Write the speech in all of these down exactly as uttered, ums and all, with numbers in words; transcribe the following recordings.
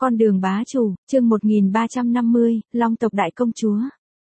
Con đường bá chủ, chương một nghìn ba trăm năm mươi, Long tộc đại công chúa.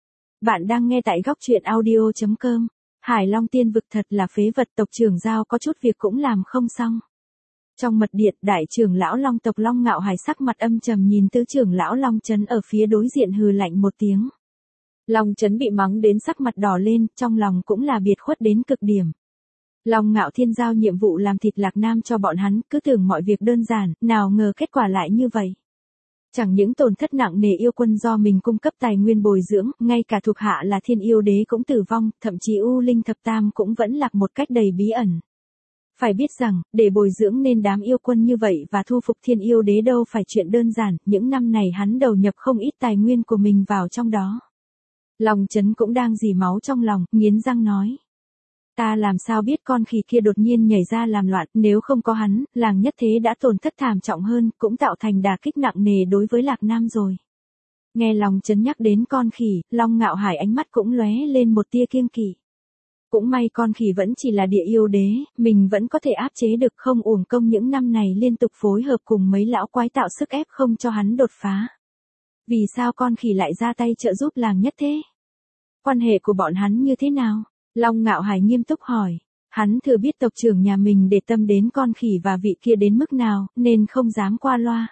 Bạn đang nghe tại góc truyện audio chấm com. Hải Long tiên vực thật là phế vật, tộc trưởng giao có chút việc cũng làm không xong. Trong mật điện, đại trưởng lão Long tộc Long Ngạo Hải sắc mặt âm trầm nhìn tứ trưởng lão Long Chấn ở phía đối diện hừ lạnh một tiếng. Long Chấn bị mắng đến sắc mặt đỏ lên, trong lòng cũng là biệt khuất đến cực điểm. Long Ngạo Thiên giao nhiệm vụ làm thịt Lạc Nam cho bọn hắn, cứ tưởng mọi việc đơn giản, nào ngờ kết quả lại như vậy. Chẳng những tổn thất nặng nề yêu quân do mình cung cấp tài nguyên bồi dưỡng, ngay cả thuộc hạ là Thiên Yêu Đế cũng tử vong, thậm chí U Linh Thập Tam cũng vẫn lạc một cách đầy bí ẩn. Phải biết rằng, để bồi dưỡng nên đám yêu quân như vậy và thu phục Thiên Yêu Đế đâu phải chuyện đơn giản, những năm này hắn đầu nhập không ít tài nguyên của mình vào trong đó. Long Chấn cũng đang dì máu trong lòng, nghiến răng nói. Ta làm sao biết con khỉ kia đột nhiên nhảy ra làm loạn, nếu không có hắn, làng nhất thế đã tổn thất thảm trọng hơn, cũng tạo thành đả kích nặng nề đối với Lạc Nam rồi. Nghe Long Chấn nhắc đến con khỉ, Long Ngạo Hải ánh mắt cũng lóe lên một tia kiêng kỵ. Cũng may con khỉ vẫn chỉ là địa yêu đế, mình vẫn có thể áp chế được, không uổng công những năm này liên tục phối hợp cùng mấy lão quái tạo sức ép không cho hắn đột phá. Vì sao con khỉ lại ra tay trợ giúp làng nhất thế? Quan hệ của bọn hắn như thế nào? Long Ngạo Hải nghiêm túc hỏi. Hắn thừa biết tộc trưởng nhà mình để tâm đến con khỉ và vị kia đến mức nào, nên không dám qua loa.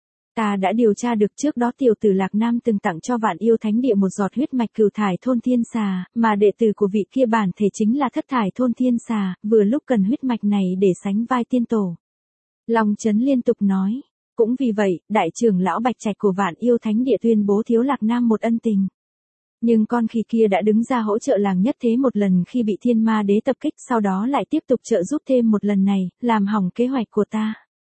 Ta đã điều tra được trước đó tiểu tử Lạc Nam từng tặng cho Vạn Yêu Thánh Địa một giọt huyết mạch cửu thải thôn thiên xà, mà đệ tử của vị kia bản thể chính là thất thải thôn thiên xà, vừa lúc cần huyết mạch này để sánh vai tiên tổ. Long Chấn liên tục nói. Cũng vì vậy, đại trưởng lão Bạch Trạch của Vạn Yêu Thánh Địa tuyên bố thiếu Lạc Nam một ân tình. Nhưng con khỉ kia đã đứng ra hỗ trợ làng nhất thế một lần khi bị thiên ma đế tập kích, sau đó lại tiếp tục trợ giúp thêm một lần này, làm hỏng kế hoạch của ta.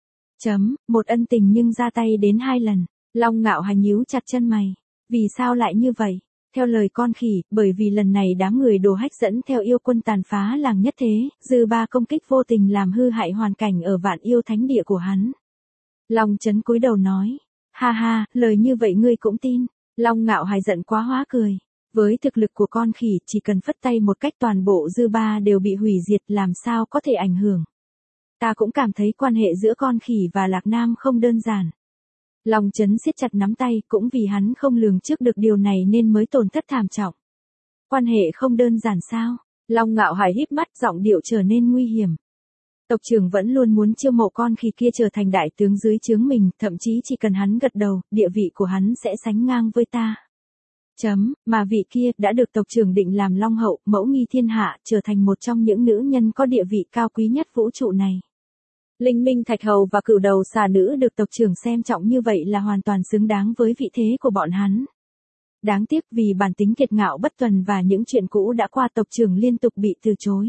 Chấm, một ân tình nhưng ra tay đến hai lần. Long Ngạo Hải nhíu chặt chân mày. Vì sao lại như vậy? Theo lời con khỉ, bởi vì lần này đám người đồ hách dẫn theo yêu quân tàn phá làng nhất thế, dư ba công kích vô tình làm hư hại hoàn cảnh ở Vạn Yêu Thánh Địa của hắn. Long Chấn cúi đầu nói. Ha ha, lời như vậy ngươi cũng tin. Long Ngạo Hải giận quá hóa cười. Với thực lực của con khỉ, chỉ cần phất tay một cách toàn bộ dư ba đều bị hủy diệt, làm sao có thể ảnh hưởng. Ta cũng cảm thấy quan hệ giữa con khỉ và Lạc Nam không đơn giản. Long Chấn siết chặt nắm tay, cũng vì hắn không lường trước được điều này nên mới tổn thất thảm trọng. Quan hệ không đơn giản sao? Long Ngạo Hải híp mắt, giọng điệu trở nên nguy hiểm. Tộc trưởng vẫn luôn muốn chiêu mộ con khỉ kia trở thành đại tướng dưới trướng mình, thậm chí chỉ cần hắn gật đầu, địa vị của hắn sẽ sánh ngang với ta. Chấm, mà vị kia đã được tộc trưởng định làm Long hậu, mẫu nghi thiên hạ, trở thành một trong những nữ nhân có địa vị cao quý nhất vũ trụ này. Linh Minh Thạch Hầu và Cửu Đầu Xà Nữ được tộc trưởng xem trọng như vậy là hoàn toàn xứng đáng với vị thế của bọn hắn. Đáng tiếc vì bản tính kiệt ngạo bất tuần và những chuyện cũ đã qua, tộc trưởng liên tục bị từ chối.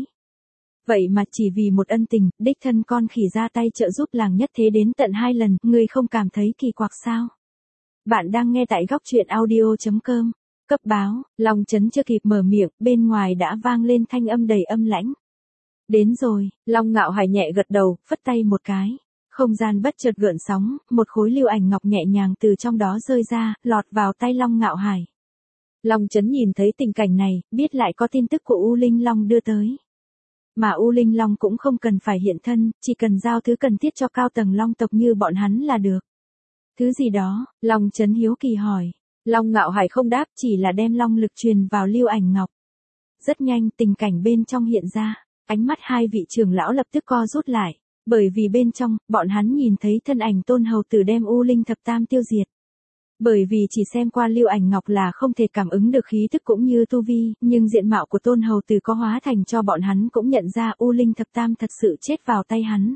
Vậy mà chỉ vì một ân tình, đích thân con khỉ ra tay trợ giúp làng nhất thế đến tận hai lần, ngươi không cảm thấy kỳ quặc sao? Bạn đang nghe tại góc truyện audio chấm com. Cấp báo, Long Chấn chưa kịp mở miệng, bên ngoài đã vang lên thanh âm đầy âm lãnh. Đến rồi, Long Ngạo Hải nhẹ gật đầu, phất tay một cái. Không gian bất chợt gợn sóng, một khối lưu ảnh ngọc nhẹ nhàng từ trong đó rơi ra, lọt vào tay Long Ngạo Hải. Long Chấn nhìn thấy tình cảnh này, biết lại có tin tức của U Linh Long đưa tới. Mà U Linh Long cũng không cần phải hiện thân, chỉ cần giao thứ cần thiết cho cao tầng Long tộc như bọn hắn là được. Thứ gì đó? Long Chấn hiếu kỳ hỏi. Long Ngạo Hải không đáp, chỉ là đem long lực truyền vào lưu ảnh ngọc. Rất nhanh, tình cảnh bên trong hiện ra, ánh mắt hai vị trưởng lão lập tức co rút lại, bởi vì bên trong, bọn hắn nhìn thấy thân ảnh Tôn Hầu Tử đem U Linh Thập Tam tiêu diệt. Bởi vì chỉ xem qua lưu ảnh ngọc là không thể cảm ứng được khí tức cũng như tu vi, nhưng diện mạo của Tôn Hầu Tử có hóa thành cho bọn hắn cũng nhận ra U Linh Thập Tam thật sự chết vào tay hắn.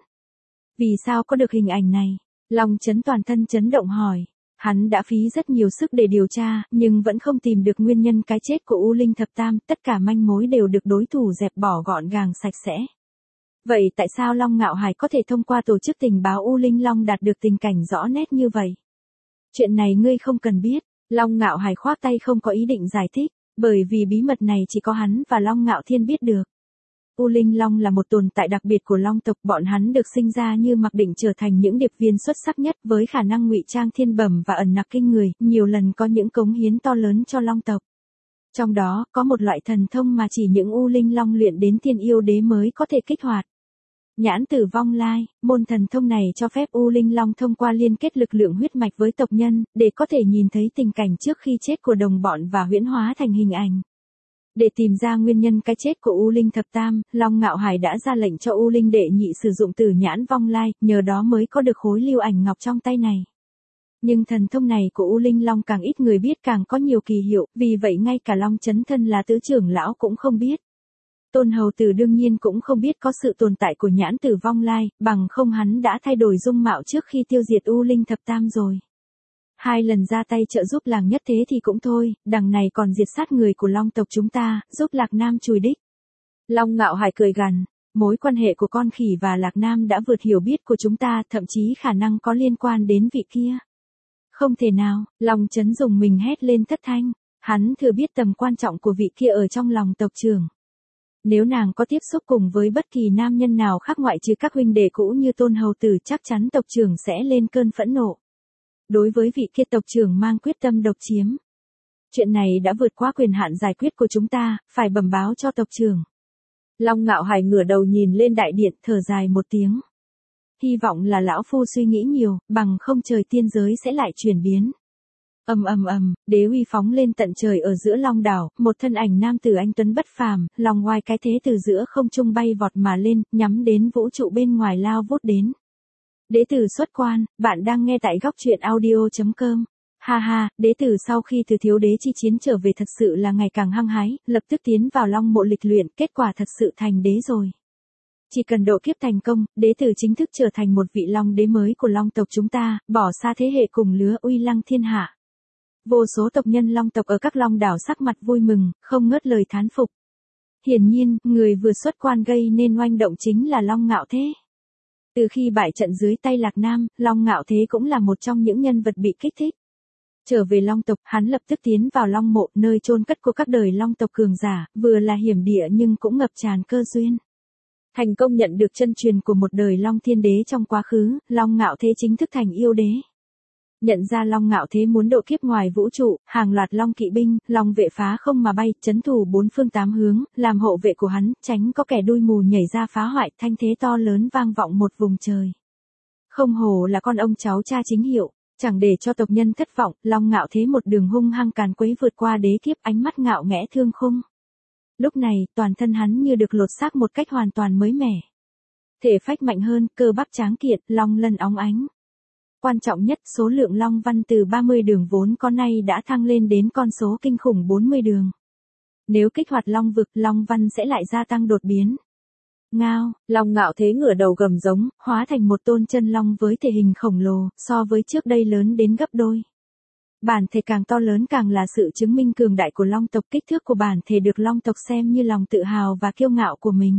Vì sao có được hình ảnh này? Long Chấn toàn thân chấn động hỏi. Hắn đã phí rất nhiều sức để điều tra, nhưng vẫn không tìm được nguyên nhân cái chết của U Linh Thập Tam, tất cả manh mối đều được đối thủ dẹp bỏ gọn gàng sạch sẽ. Vậy tại sao Long Ngạo Hải có thể thông qua tổ chức tình báo U Linh Long đạt được tình cảnh rõ nét như vậy? Chuyện này ngươi không cần biết. Long Ngạo Hải khoác tay không có ý định giải thích, bởi vì bí mật này chỉ có hắn và Long Ngạo Thiên biết được. U Linh Long là một tồn tại đặc biệt của Long tộc, bọn hắn được sinh ra như mặc định trở thành những điệp viên xuất sắc nhất với khả năng ngụy trang thiên bẩm và ẩn nặc kinh người, nhiều lần có những cống hiến to lớn cho Long tộc. Trong đó, có một loại thần thông mà chỉ những U Linh Long luyện đến Thiên Yêu Đế mới có thể kích hoạt. Nhãn tử vong lai, môn thần thông này cho phép U Linh Long thông qua liên kết lực lượng huyết mạch với tộc nhân, để có thể nhìn thấy tình cảnh trước khi chết của đồng bọn và huyễn hóa thành hình ảnh. Để tìm ra nguyên nhân cái chết của U Linh Thập Tam, Long Ngạo Hải đã ra lệnh cho U Linh Đệ Nhị sử dụng tử nhãn vong lai, nhờ đó mới có được khối lưu ảnh ngọc trong tay này. Nhưng thần thông này của U Linh Long càng ít người biết càng có nhiều kỳ hiệu, vì vậy ngay cả Long Chấn Thân là tứ trưởng lão cũng không biết. Tôn Hầu Tử đương nhiên cũng không biết có sự tồn tại của nhãn tử vong lai, bằng không hắn đã thay đổi dung mạo trước khi tiêu diệt U Linh Thập Tam rồi. Hai lần ra tay trợ giúp làng nhất thế thì cũng thôi, đằng này còn diệt sát người của Long tộc chúng ta, giúp Lạc Nam chùi đích. Long Ngạo Hải cười gằn, mối quan hệ của con khỉ và Lạc Nam đã vượt hiểu biết của chúng ta, thậm chí khả năng có liên quan đến vị kia. Không thể nào, Long Chấn dùng mình hét lên thất thanh, hắn thừa biết tầm quan trọng của vị kia ở trong lòng tộc trưởng. Nếu nàng có tiếp xúc cùng với bất kỳ nam nhân nào khác ngoại trừ các huynh đệ cũ như Tôn Hầu Tử, chắc chắn tộc trưởng sẽ lên cơn phẫn nộ. Đối với vị kia tộc trưởng mang quyết tâm độc chiếm. Chuyện này đã vượt qua quyền hạn giải quyết của chúng ta, phải bẩm báo cho tộc trưởng. Long Ngạo Hải ngửa đầu nhìn lên đại điện, thở dài một tiếng. Hy vọng là lão phu suy nghĩ nhiều, bằng không trời tiên giới sẽ lại chuyển biến. Ầm ầm ầm, đế uy phóng lên tận trời ở giữa Long đảo, một thân ảnh nam tử anh tuấn bất phàm, lòng oai cái thế từ giữa không trung bay vọt mà lên, nhắm đến vũ trụ bên ngoài lao vút đến. Đế tử xuất quan, bạn đang nghe tại góc truyện audio chấm com. Ha ha, đế tử sau khi từ thiếu đế chi chiến trở về thật sự là ngày càng hăng hái, lập tức tiến vào Long mộ lịch luyện, kết quả thật sự thành đế rồi. Chỉ cần độ kiếp thành công, đế tử chính thức trở thành một vị Long đế mới của Long tộc chúng ta, bỏ xa thế hệ cùng lứa uy lăng thiên hạ. Vô số tộc nhân Long tộc ở các Long đảo sắc mặt vui mừng, không ngớt lời thán phục. Hiển nhiên, người vừa xuất quan gây nên oanh động chính là Long Ngạo Thế. Từ khi bại trận dưới tay Lạc Nam, Long Ngạo Thế cũng là một trong những nhân vật bị kích thích. Trở về Long tộc, hắn lập tức tiến vào Long mộ, nơi chôn cất của các đời Long tộc cường giả, vừa là hiểm địa nhưng cũng ngập tràn cơ duyên. Thành công nhận được chân truyền của một đời Long Thiên Đế trong quá khứ, Long Ngạo Thế chính thức thành yêu đế. Nhận ra Long Ngạo Thế muốn độ kiếp ngoài vũ trụ, hàng loạt Long kỵ binh, Long vệ phá không mà bay, trấn thủ bốn phương tám hướng, làm hộ vệ của hắn, tránh có kẻ đuôi mù nhảy ra phá hoại, thanh thế to lớn vang vọng một vùng trời. Không hổ là con ông cháu cha chính hiệu, chẳng để cho tộc nhân thất vọng, Long Ngạo Thế một đường hung hăng càn quấy vượt qua đế kiếp, ánh mắt ngạo nghễ thương khung. Lúc này, toàn thân hắn như được lột xác một cách hoàn toàn mới mẻ. Thể phách mạnh hơn, cơ bắp tráng kiện, long lân óng ánh. Quan trọng nhất, số lượng long văn từ ba mươi đường vốn có nay đã thăng lên đến con số kinh khủng bốn mươi đường. Nếu kích hoạt long vực, long văn sẽ lại gia tăng đột biến. Ngao, Long Ngạo Thế ngửa đầu gầm giống, hóa thành một tôn chân long với thể hình khổng lồ, so với trước đây lớn đến gấp đôi. Bản thể càng to lớn càng là sự chứng minh cường đại của Long tộc, kích thước của bản thể được Long tộc xem như lòng tự hào và kiêu ngạo của mình.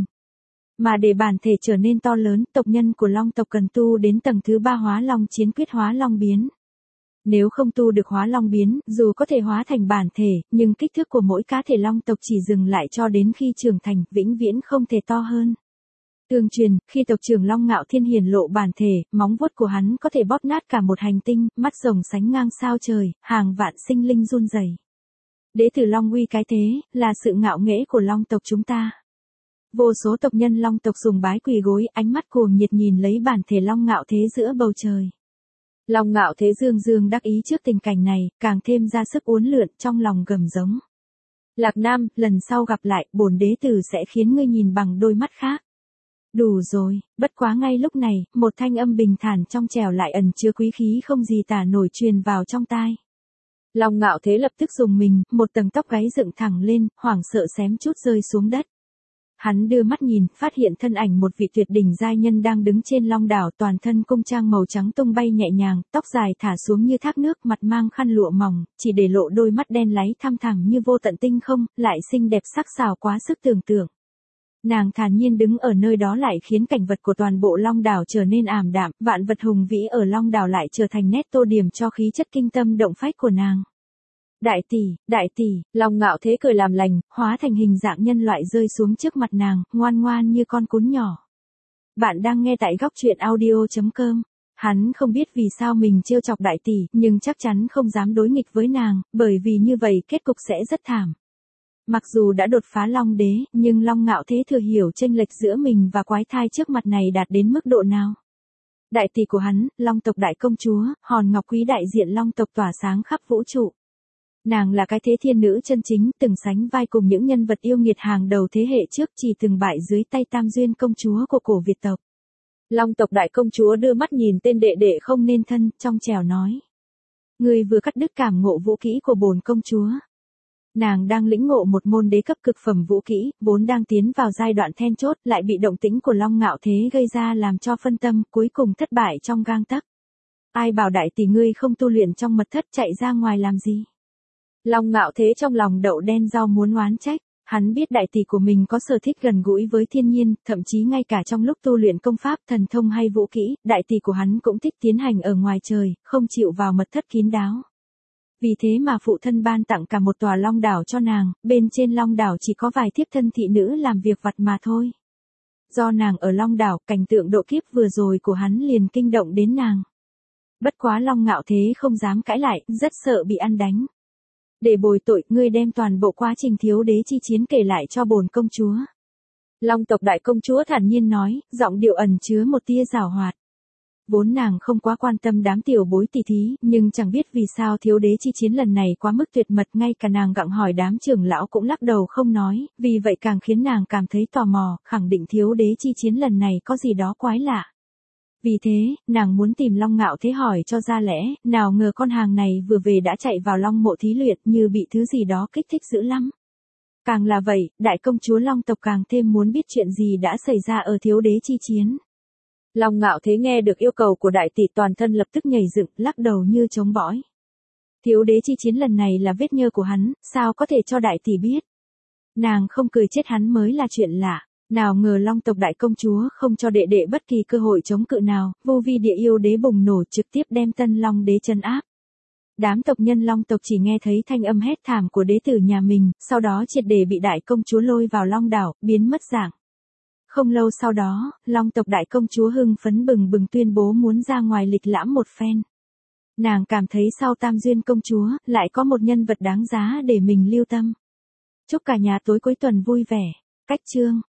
Mà để bản thể trở nên to lớn, tộc nhân của Long tộc cần tu đến tầng thứ ba hóa Long chiến quyết hóa Long biến. Nếu không tu được hóa Long biến, dù có thể hóa thành bản thể, nhưng kích thước của mỗi cá thể Long tộc chỉ dừng lại cho đến khi trưởng thành, vĩnh viễn không thể to hơn. Tương truyền, khi tộc trưởng Long Ngạo Thiên hiển lộ bản thể, móng vuốt của hắn có thể bóp nát cả một hành tinh, mắt rồng sánh ngang sao trời, hàng vạn sinh linh run rẩy. Đế tử Long uy cái thế, là sự ngạo nghễ của Long tộc chúng ta. Vô số tộc nhân Long tộc dùng bái quỳ gối, ánh mắt cuồng nhiệt nhìn lấy bản thể Long Ngạo Thế giữa bầu trời. Long Ngạo Thế dương dương đắc ý trước tình cảnh này, càng thêm ra sức uốn lượn, trong lòng gầm giống. Lạc Nam, lần sau gặp lại, bổn đế tử sẽ khiến ngươi nhìn bằng đôi mắt khác. Đủ rồi, bất quá ngay lúc này, một thanh âm bình thản trong trẻo lại ẩn chứa quý khí không gì tả nổi truyền vào trong tai. Long Ngạo Thế lập tức dùng mình, một tầng tóc gáy dựng thẳng lên, hoảng sợ xém chút rơi xuống đất. Hắn đưa mắt nhìn, phát hiện thân ảnh một vị tuyệt đỉnh giai nhân đang đứng trên long đảo, toàn thân cung trang màu trắng tung bay nhẹ nhàng, tóc dài thả xuống như thác nước, mặt mang khăn lụa mỏng, chỉ để lộ đôi mắt đen láy thăm thẳm như vô tận tinh không, lại xinh đẹp sắc sảo quá sức tưởng tượng. Nàng thản nhiên đứng ở nơi đó lại khiến cảnh vật của toàn bộ Long đảo trở nên ảm đạm, vạn vật hùng vĩ ở Long đảo lại trở thành nét tô điểm cho khí chất kinh tâm động phách của nàng. Đại tỷ, đại tỷ, Long Ngạo Thế cười làm lành, hóa thành hình dạng nhân loại rơi xuống trước mặt nàng, ngoan ngoan như con cún nhỏ. Bạn đang nghe tại góc truyện audio chấm com. Hắn không biết vì sao mình trêu chọc đại tỷ, nhưng chắc chắn không dám đối nghịch với nàng, bởi vì như vậy kết cục sẽ rất thảm. Mặc dù đã đột phá Long Đế, nhưng Long Ngạo Thế thừa hiểu chênh lệch giữa mình và quái thai trước mặt này đạt đến mức độ nào. Đại tỷ của hắn, Long tộc đại công chúa, Hòn Ngọc Quý đại diện Long tộc tỏa sáng khắp vũ trụ. Nàng là cái thế thiên nữ chân chính, từng sánh vai cùng những nhân vật yêu nghiệt hàng đầu thế hệ trước, chỉ từng bại dưới tay Tam Duyên công chúa của cổ Việt tộc. Long tộc đại công chúa đưa mắt nhìn tên đệ đệ không nên thân, trong trẻo nói. Người vừa cắt đứt cảm ngộ vũ kỹ của bổn công chúa. Nàng đang lĩnh ngộ một môn đế cấp cực phẩm vũ kỹ, vốn đang tiến vào giai đoạn then chốt, lại bị động tĩnh của Long Ngạo Thế gây ra làm cho phân tâm, cuối cùng thất bại trong gang tấc. Ai bảo đại tỷ ngươi không tu luyện trong mật thất chạy ra ngoài làm gì? Long Ngạo Thế trong lòng đậu đen rau muốn oán trách, hắn biết đại tỷ của mình có sở thích gần gũi với thiên nhiên, thậm chí ngay cả trong lúc tu luyện công pháp, thần thông hay vũ kỹ, đại tỷ của hắn cũng thích tiến hành ở ngoài trời, không chịu vào mật thất kín đáo. Vì thế mà phụ thân ban tặng cả một tòa long đảo cho nàng, bên trên long đảo chỉ có vài thiếp thân thị nữ làm việc vặt mà thôi. Do nàng ở long đảo, cảnh tượng độ kiếp vừa rồi của hắn liền kinh động đến nàng. Bất quá Long Ngạo Thế không dám cãi lại, rất sợ bị ăn đánh. Để bồi tội, ngươi đem toàn bộ quá trình thiếu đế chi chiến kể lại cho bổn công chúa. Long tộc đại công chúa thản nhiên nói, giọng điệu ẩn chứa một tia giảo hoạt. Vốn nàng không quá quan tâm đám tiểu bối tỷ thí, nhưng chẳng biết vì sao thiếu đế chi chiến lần này quá mức tuyệt mật, ngay cả nàng gặng hỏi đám trưởng lão cũng lắc đầu không nói, vì vậy càng khiến nàng cảm thấy tò mò, khẳng định thiếu đế chi chiến lần này có gì đó quái lạ. Vì thế, nàng muốn tìm Long Ngạo Thế hỏi cho ra lẽ, nào ngờ con hàng này vừa về đã chạy vào Long mộ thí luyện như bị thứ gì đó kích thích dữ lắm. Càng là vậy, đại công chúa Long tộc càng thêm muốn biết chuyện gì đã xảy ra ở thiếu đế chi chiến. Long Ngạo Thế nghe được yêu cầu của đại tỷ toàn thân lập tức nhảy dựng, lắc đầu như trống bõi. Thiếu đế chi chiến lần này là vết nhơ của hắn, sao có thể cho đại tỷ biết? Nàng không cười chết hắn mới là chuyện lạ. Nào ngờ Long tộc đại công chúa không cho đệ đệ bất kỳ cơ hội chống cự nào, vô vi địa yêu đế bùng nổ trực tiếp đem Tân Long đế trấn áp. Đám tộc nhân Long tộc chỉ nghe thấy thanh âm hét thảm của đế tử nhà mình, sau đó triệt để bị đại công chúa lôi vào Long đảo, biến mất dạng. Không lâu sau đó, Long tộc đại công chúa hưng phấn bừng bừng tuyên bố muốn ra ngoài lịch lãm một phen. Nàng cảm thấy sau Tam Duyên công chúa, lại có một nhân vật đáng giá để mình lưu tâm. Chúc cả nhà tối cuối tuần vui vẻ. Cách chương